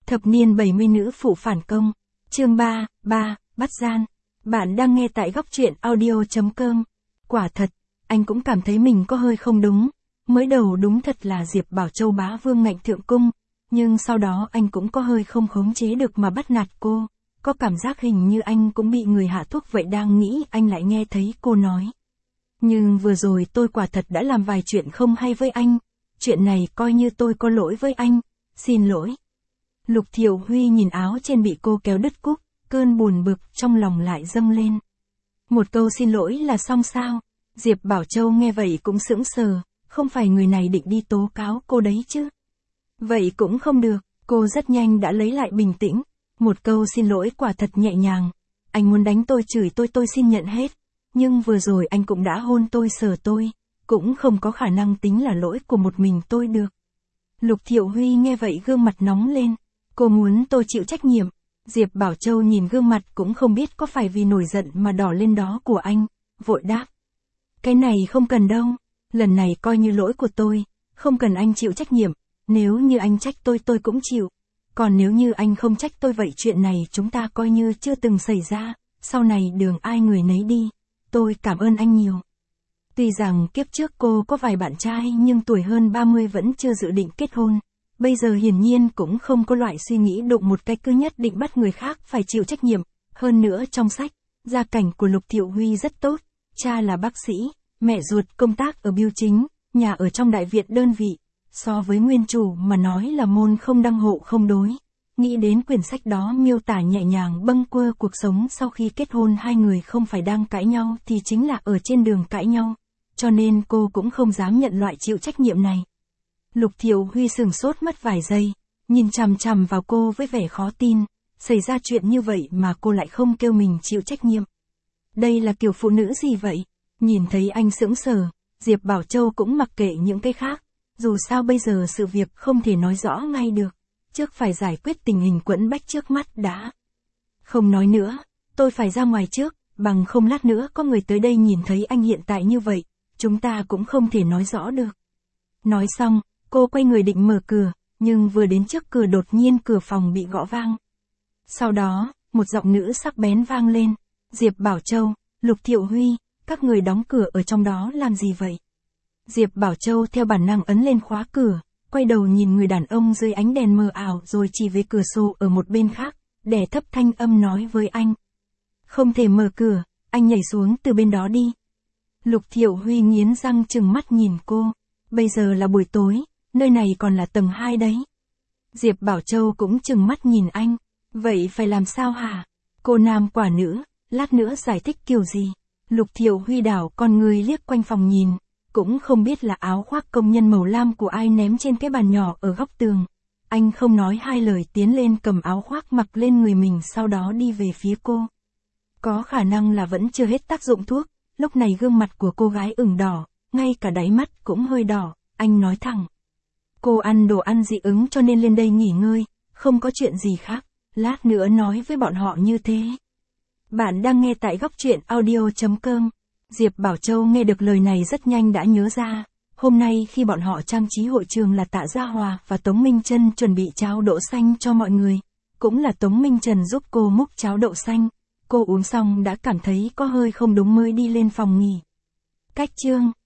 Thập niên 70 nữ phụ phản công. Chương 3, bắt gian. Bạn đang nghe tại góc truyện audio.com. Quả thật, anh cũng cảm thấy mình có hơi không đúng. Mới đầu đúng thật là Diệp Bảo Châu bá vương ngạnh thượng cung, nhưng sau đó anh cũng có hơi không khống chế được mà bắt nạt cô. Có cảm giác hình như anh cũng bị người hạ thuốc vậy, đang nghĩ anh lại nghe thấy cô nói. Nhưng vừa rồi tôi quả thật đã làm vài chuyện không hay với anh. Chuyện này coi như tôi có lỗi với anh. Xin lỗi. Lục Thiệu Huy nhìn áo trên bị cô kéo đứt cúc, cơn buồn bực trong lòng lại dâng lên. Một câu xin lỗi là xong sao? Diệp Bảo Châu nghe vậy cũng sững sờ, không phải người này định đi tố cáo cô đấy chứ? Vậy cũng không được, cô rất nhanh đã lấy lại bình tĩnh. Một câu xin lỗi quả thật nhẹ nhàng. Anh muốn đánh tôi chửi tôi xin nhận hết. Nhưng vừa rồi anh cũng đã hôn tôi sờ tôi, cũng không có khả năng tính là lỗi của một mình tôi được. Lục Thiệu Huy nghe vậy gương mặt nóng lên. Cô muốn tôi chịu trách nhiệm. Diệp Bảo Châu nhìn gương mặt cũng không biết có phải vì nổi giận mà đỏ lên đó của anh, vội đáp. Cái này không cần đâu, lần này coi như lỗi của tôi, không cần anh chịu trách nhiệm, nếu như anh trách tôi cũng chịu. Còn nếu như anh không trách tôi vậy chuyện này chúng ta coi như chưa từng xảy ra, sau này đường ai người nấy đi, tôi cảm ơn anh nhiều. Tuy rằng kiếp trước cô có vài bạn trai nhưng tuổi hơn 30 vẫn chưa dự định kết hôn. Bây giờ hiển nhiên cũng không có loại suy nghĩ đụng một cái cứ nhất định bắt người khác phải chịu trách nhiệm. Hơn nữa trong sách, gia cảnh của Lục Thiệu Huy rất tốt. Cha là bác sĩ, mẹ ruột công tác ở bưu chính, nhà ở trong đại viện đơn vị. So với nguyên chủ mà nói là môn không đăng hộ không đối. Nghĩ đến quyển sách đó miêu tả nhẹ nhàng bâng quơ cuộc sống sau khi kết hôn, hai người không phải đang cãi nhau thì chính là ở trên đường cãi nhau. Cho nên cô cũng không dám nhận loại chịu trách nhiệm này. Lục Thiệu Huy sửng sốt mất vài giây, nhìn chằm chằm vào cô với vẻ khó tin, xảy ra chuyện như vậy mà cô lại không kêu mình chịu trách nhiệm. Đây là kiểu phụ nữ gì vậy? Nhìn thấy anh sững sờ, Diệp Bảo Châu cũng mặc kệ những cái khác, dù sao bây giờ sự việc không thể nói rõ ngay được, trước phải giải quyết tình hình quẫn bách trước mắt đã. Không nói nữa, tôi phải ra ngoài trước, bằng không lát nữa có người tới đây nhìn thấy anh hiện tại như vậy, chúng ta cũng không thể nói rõ được. Nói xong, cô quay người định mở cửa, nhưng vừa đến trước cửa đột nhiên cửa phòng bị gõ vang. Sau đó, một giọng nữ sắc bén vang lên. Diệp Bảo Châu, Lục Thiệu Huy, các người đóng cửa ở trong đó làm gì vậy? Diệp Bảo Châu theo bản năng ấn lên khóa cửa, quay đầu nhìn người đàn ông dưới ánh đèn mờ ảo rồi chỉ về cửa sổ ở một bên khác, đè thấp thanh âm nói với anh. Không thể mở cửa, anh nhảy xuống từ bên đó đi. Lục Thiệu Huy nghiến răng trừng mắt nhìn cô. Bây giờ là buổi tối, nơi này còn là tầng 2 đấy. Diệp Bảo Châu cũng trừng mắt nhìn anh. Vậy phải làm sao hả? Cô nam quả nữ, lát nữa giải thích kiểu gì? Lục Thiệu Huy đảo con người liếc quanh phòng nhìn, cũng không biết là áo khoác công nhân màu lam của ai ném trên cái bàn nhỏ ở góc tường. Anh không nói hai lời tiến lên cầm áo khoác mặc lên người mình, sau đó đi về phía cô. Có khả năng là vẫn chưa hết tác dụng thuốc, lúc này gương mặt của cô gái ửng đỏ, ngay cả đáy mắt cũng hơi đỏ, anh nói thẳng. Cô ăn đồ ăn dị ứng cho nên lên đây nghỉ ngơi, không có chuyện gì khác, lát nữa nói với bọn họ như thế. Bạn đang nghe tại góc truyện audio.com. Diệp Bảo Châu nghe được lời này rất nhanh đã nhớ ra, hôm nay khi bọn họ trang trí hội trường là Tạ Gia Hòa và Tống Minh Trân chuẩn bị cháo đậu xanh cho mọi người, cũng là Tống Minh Trần giúp cô múc cháo đậu xanh. Cô uống xong đã cảm thấy có hơi không đúng mới đi lên phòng nghỉ. Cách chương